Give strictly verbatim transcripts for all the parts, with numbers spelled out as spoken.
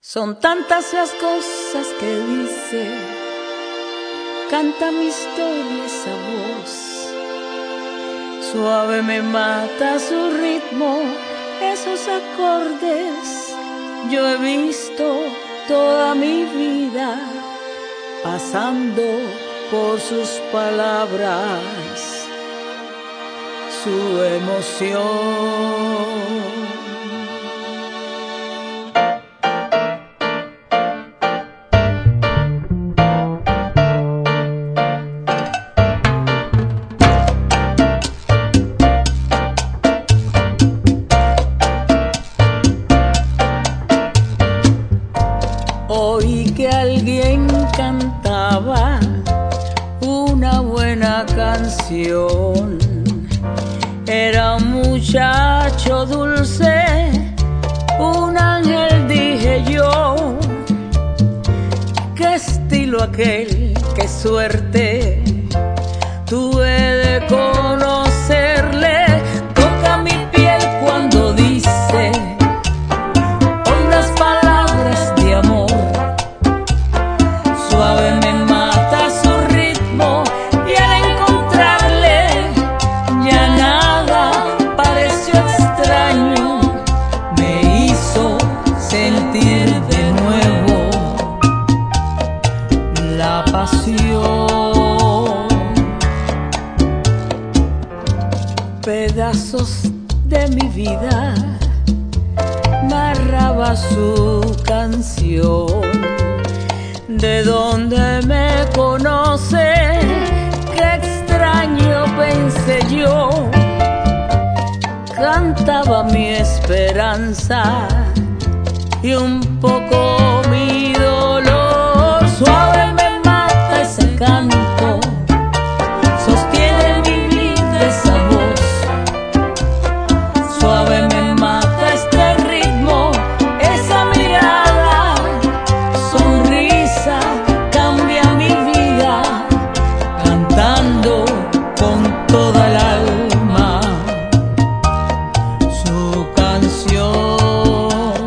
Son tantas las cosas que dice, canta mi historia esa voz. Suave me mata su ritmo, esos acordes. Yo he visto toda mi vida pasando por sus palabras, su emoción. Oí que alguien cantaba una buena canción. Era un muchacho dulce, un ángel, dije yo. Qué estilo aquel, qué suerte tuve de conocerle. Toca mi piel cuando dice hondas palabras de amor. Suave me mata su ritmo y al encontrarle ya nada pareció extraño. Me hizo sentir de nuevo la pasión. Pedazos de mi vida narraba su canción. ¿De dónde me conoce? Qué extraño, pensé yo. Cantaba mi esperanza y un poco mi dolor. Suave me mata ese canto, sostiene mi vida esa voz. Suave me mata este ritmo, esa mirada, sonrisa, cambia mi vida, cantando con toda el alma su canción.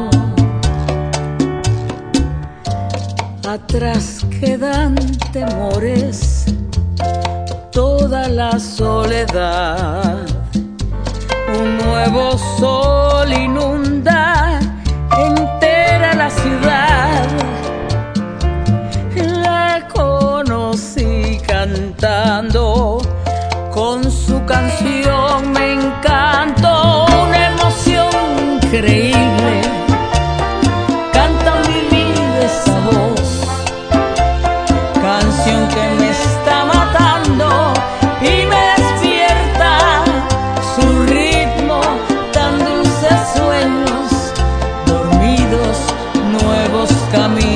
Atrás quedan temores, toda la soledad. Un nuevo sol inunda entera la ciudad. La conocí cantando, con su canción me encantó. Una emoción increíble, canta mi vida esa voz. Canción que me está matando y me despierta su ritmo, tan dulces sueños, dormidos nuevos caminos.